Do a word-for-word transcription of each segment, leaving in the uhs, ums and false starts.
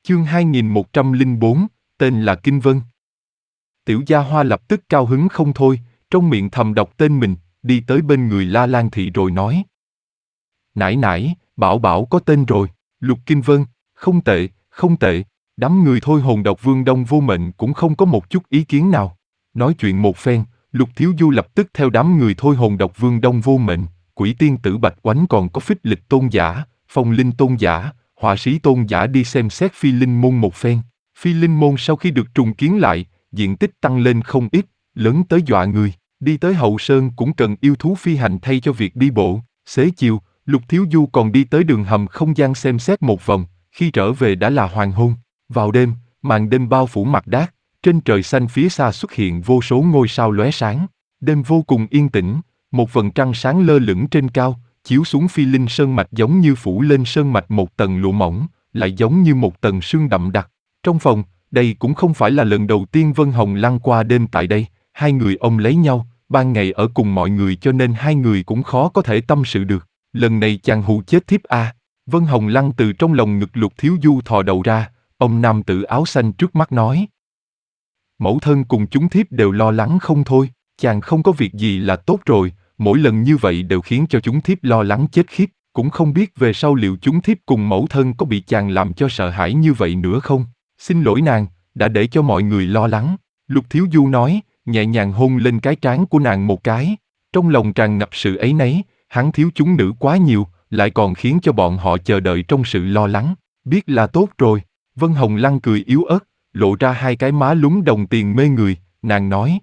Chương hai nghìn một trăm lẻ bốn, tên là Kinh Vân. Tiểu Gia Hoa lập tức cao hứng không thôi, trong miệng thầm đọc tên mình, đi tới bên người La Lan Thị rồi nói. Nãi nãi, Bảo Bảo có tên rồi, Lục Kinh Vân, không tệ, không tệ. Đám người thôi hồn độc Vương Đông Vô Mệnh cũng không có một chút ý kiến nào. Nói chuyện một phen, Lục Thiếu Du lập tức theo đám người thôi hồn độc Vương Đông Vô Mệnh, Quỷ Tiên Tử Bạch Oánh còn có Phích Lịch Tôn Giả, Phong Linh Tôn Giả, Họa Sĩ Tôn Giả đi xem xét Phi Linh Môn một phen. Phi Linh Môn sau khi được trùng kiến lại, diện tích tăng lên không ít, lớn tới dọa người. Đi tới Hậu Sơn cũng cần yêu thú phi hành thay cho việc đi bộ. Xế chiều, Lục Thiếu Du còn đi tới đường hầm không gian xem xét một vòng, khi trở về đã là hoàng hôn. Vào đêm, màn đêm bao phủ mặt đát, trên trời xanh phía xa xuất hiện vô số ngôi sao lóe sáng. Đêm vô cùng yên tĩnh, một vầng trăng sáng lơ lửng trên cao, chiếu xuống Phi Linh Sơn Mạch giống như phủ lên sơn mạch một tầng lụa mỏng, lại giống như một tầng sương đậm đặc. Trong phòng, đây cũng không phải là lần đầu tiên Vân Hồng Lăng qua đêm tại đây, hai người ôm lấy nhau, ban ngày ở cùng mọi người cho nên hai người cũng khó có thể tâm sự được. Lần này chàng hù chết thiếp a. Vân Hồng Lăng từ trong lòng ngực Lục Thiếu Du thò đầu ra, ông nam tử áo xanh trước mắt nói. Mẫu thân cùng chúng thiếp đều lo lắng không thôi, chàng không có việc gì là tốt rồi, mỗi lần như vậy đều khiến cho chúng thiếp lo lắng chết khiếp, cũng không biết về sau liệu chúng thiếp cùng mẫu thân có bị chàng làm cho sợ hãi như vậy nữa không? Xin lỗi nàng, đã để cho mọi người lo lắng. Lục Thiếu Du nói, nhẹ nhàng hôn lên cái trán của nàng một cái, trong lòng tràn ngập sự áy náy, hắn thiếu chúng nữ quá nhiều, lại còn khiến cho bọn họ chờ đợi trong sự lo lắng, biết là tốt rồi. Vân Hồng Lăng cười yếu ớt, lộ ra hai cái má lúm đồng tiền mê người, nàng nói.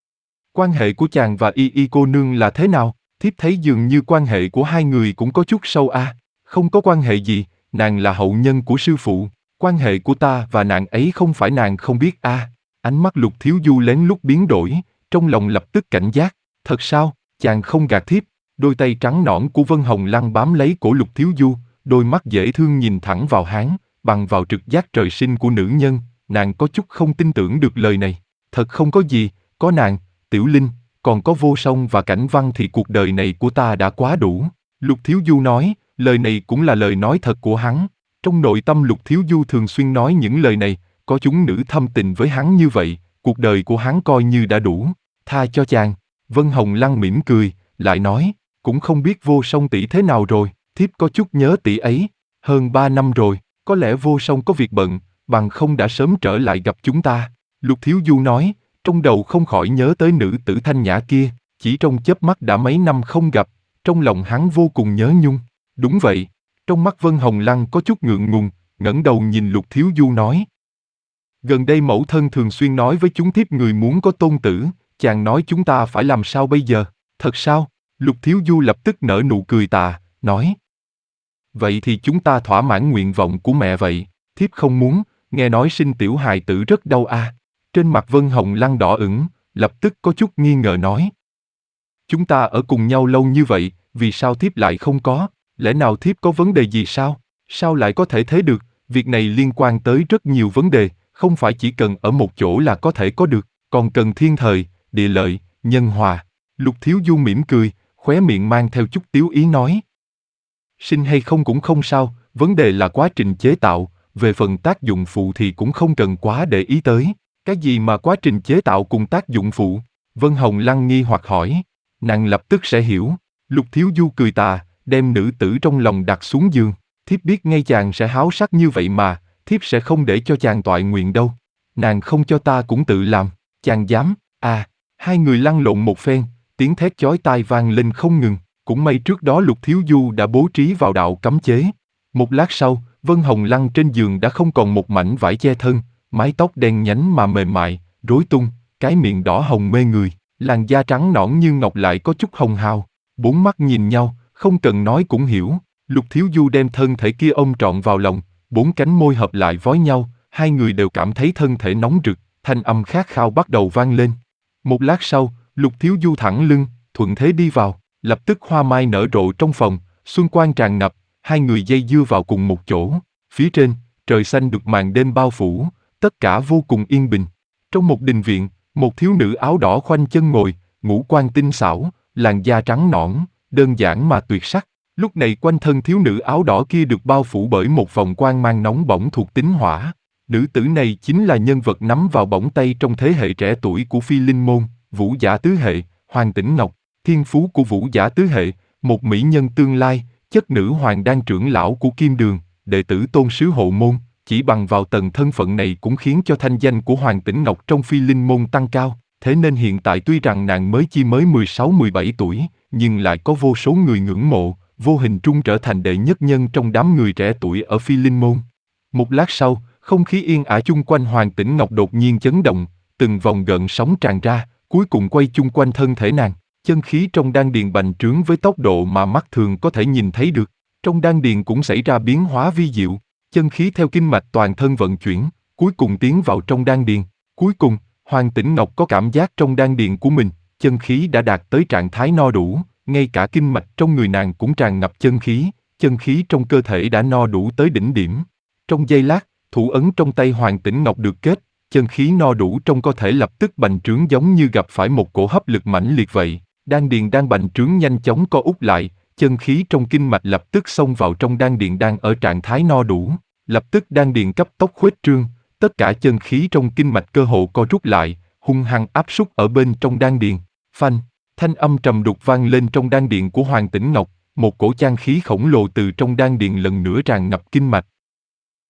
Quan hệ của chàng và Y Y cô nương là thế nào? Thiếp thấy dường như quan hệ của hai người cũng có chút sâu a. À. Không có quan hệ gì, nàng là hậu nhân của sư phụ, quan hệ của ta và nàng ấy không phải nàng không biết a. À. Ánh mắt Lục Thiếu Du lén lút biến đổi, trong lòng lập tức cảnh giác, thật sao, chàng không gạt thiếp. Đôi tay trắng nõn của Vân Hồng Lăng bám lấy cổ Lục Thiếu Du, đôi mắt dễ thương nhìn thẳng vào hắn, bằng vào trực giác trời sinh của nữ nhân, nàng có chút không tin tưởng được lời này. Thật không có gì, có nàng, Tiểu Linh, còn có Vô Song và Cảnh Văn thì cuộc đời này của ta đã quá đủ. Lục Thiếu Du nói, lời này cũng là lời nói thật của hắn. Trong nội tâm Lục Thiếu Du thường xuyên nói những lời này, có chúng nữ thâm tình với hắn như vậy, cuộc đời của hắn coi như đã đủ. Tha cho chàng. Vân Hồng Lăng mỉm cười, lại nói, cũng không biết Vô Song tỷ thế nào rồi, thiếp có chút nhớ tỷ ấy, hơn ba năm rồi, có lẽ Vô Song có việc bận, bằng không đã sớm trở lại gặp chúng ta. Lục Thiếu Du nói, trong đầu không khỏi nhớ tới nữ tử thanh nhã kia, chỉ trong chớp mắt đã mấy năm không gặp, trong lòng hắn vô cùng nhớ nhung. Đúng vậy, trong mắt Vân Hồng Lăng có chút ngượng ngùng, ngẩng đầu nhìn Lục Thiếu Du nói. Gần đây mẫu thân thường xuyên nói với chúng thiếp người muốn có tôn tử, chàng nói chúng ta phải làm sao bây giờ, thật sao? Lục Thiếu Du lập tức nở nụ cười tà, nói. Vậy thì chúng ta thỏa mãn nguyện vọng của mẹ vậy, thiếp không muốn, nghe nói sinh tiểu hài tử rất đau a. À. Trên mặt Vân Hồng Lăng đỏ ửng, lập tức có chút nghi ngờ nói. Chúng ta ở cùng nhau lâu như vậy, vì sao thiếp lại không có, lẽ nào thiếp có vấn đề gì sao? Sao lại có thể thế được, việc này liên quan tới rất nhiều vấn đề, không phải chỉ cần ở một chỗ là có thể có được, còn cần thiên thời, địa lợi, nhân hòa. Lục Thiếu Du mỉm cười, khóe miệng mang theo chút tiếu ý nói. Sinh hay không cũng không sao, vấn đề là quá trình chế tạo, về phần tác dụng phụ thì cũng không cần quá để ý tới. Cái gì mà quá trình chế tạo cùng tác dụng phụ? Vân Hồng Lăng nghi hoặc hỏi, nàng lập tức sẽ hiểu. Lục Thiếu Du cười tà, đem nữ tử trong lòng đặt xuống giường. Thiếp biết ngay chàng sẽ háo sắc như vậy mà, thiếp sẽ không để cho chàng toại nguyện đâu. Nàng không cho ta cũng tự làm, chàng dám, à, hai người lăn lộn một phen, tiếng thét chói tai vang lên không ngừng. Cũng may trước đó Lục Thiếu Du đã bố trí vào đạo cấm chế. Một lát sau, Vân Hồng Lăng trên giường đã không còn một mảnh vải che thân, mái tóc đen nhánh mà mềm mại, rối tung, cái miệng đỏ hồng mê người, làn da trắng nõn như ngọc lại có chút hồng hào. Bốn mắt nhìn nhau, không cần nói cũng hiểu. Lục Thiếu Du đem thân thể kia ôm trọn vào lòng, bốn cánh môi hợp lại vói nhau, hai người đều cảm thấy thân thể nóng rực, thanh âm khát khao bắt đầu vang lên. Một lát sau, Lục Thiếu Du thẳng lưng, thuận thế đi vào, lập tức hoa mai nở rộ trong phòng, xuân quang tràn ngập, hai người dây dưa vào cùng một chỗ. Phía trên, trời xanh được màn đêm bao phủ, tất cả vô cùng yên bình. Trong một đình viện, một thiếu nữ áo đỏ khoanh chân ngồi, ngũ quan tinh xảo, làn da trắng nõn, đơn giản mà tuyệt sắc. Lúc này quanh thân thiếu nữ áo đỏ kia được bao phủ bởi một vòng quang mang nóng bỏng thuộc tính hỏa. Nữ tử này chính là nhân vật nắm vào bổng tay trong thế hệ trẻ tuổi của Phi Linh Môn, Vũ Giả Tứ Hệ, Hoàng Tĩnh Ngọc. Thiên phú của Vũ Giả Tứ Hệ, một mỹ nhân tương lai, chất nữ hoàng đan trưởng lão của Kim Đường, đệ tử tôn sứ hộ môn, chỉ bằng vào tầng thân phận này cũng khiến cho thanh danh của Hoàng Tĩnh Ngọc trong Phi Linh Môn tăng cao. Thế nên hiện tại tuy rằng nàng mới chỉ mới mười sáu mười bảy tuổi, nhưng lại có vô số người ngưỡng mộ, vô hình trung trở thành đệ nhất nhân trong đám người trẻ tuổi ở Phi Linh Môn. Một lát sau, không khí yên ả chung quanh Hoàng Tĩnh Ngọc đột nhiên chấn động, từng vòng gợn sóng tràn ra, cuối cùng quay chung quanh thân thể nàng. Chân khí trong đan điền bành trướng với tốc độ mà mắt thường có thể nhìn thấy được. Trong đan điền cũng xảy ra biến hóa vi diệu, chân khí theo kinh mạch toàn thân vận chuyển, cuối cùng tiến vào trong đan điền. Cuối cùng, Hoàng Tĩnh Ngọc có cảm giác trong đan điền của mình, chân khí đã đạt tới trạng thái no đủ, ngay cả kinh mạch trong người nàng cũng tràn ngập chân khí, chân khí trong cơ thể đã no đủ tới đỉnh điểm. Trong giây lát, thủ ấn trong tay Hoàng Tĩnh Ngọc được kết, chân khí no đủ trong cơ thể lập tức bành trướng giống như gặp phải một cổ hấp lực mãnh liệt vậy. Đan điền đang bành trướng nhanh chóng co út lại, chân khí trong kinh mạch lập tức xông vào trong đan điền đang ở trạng thái no đủ. Lập tức đan điền cấp tốc khuếch trương, tất cả chân khí trong kinh mạch cơ hồ co rút lại, hung hăng áp súc ở bên trong đan điền. Phanh, thanh âm trầm đục vang lên trong đan điền của Hoàng Tĩnh Ngọc, một cổ chan khí khổng lồ từ trong đan điền lần nữa tràn ngập kinh mạch,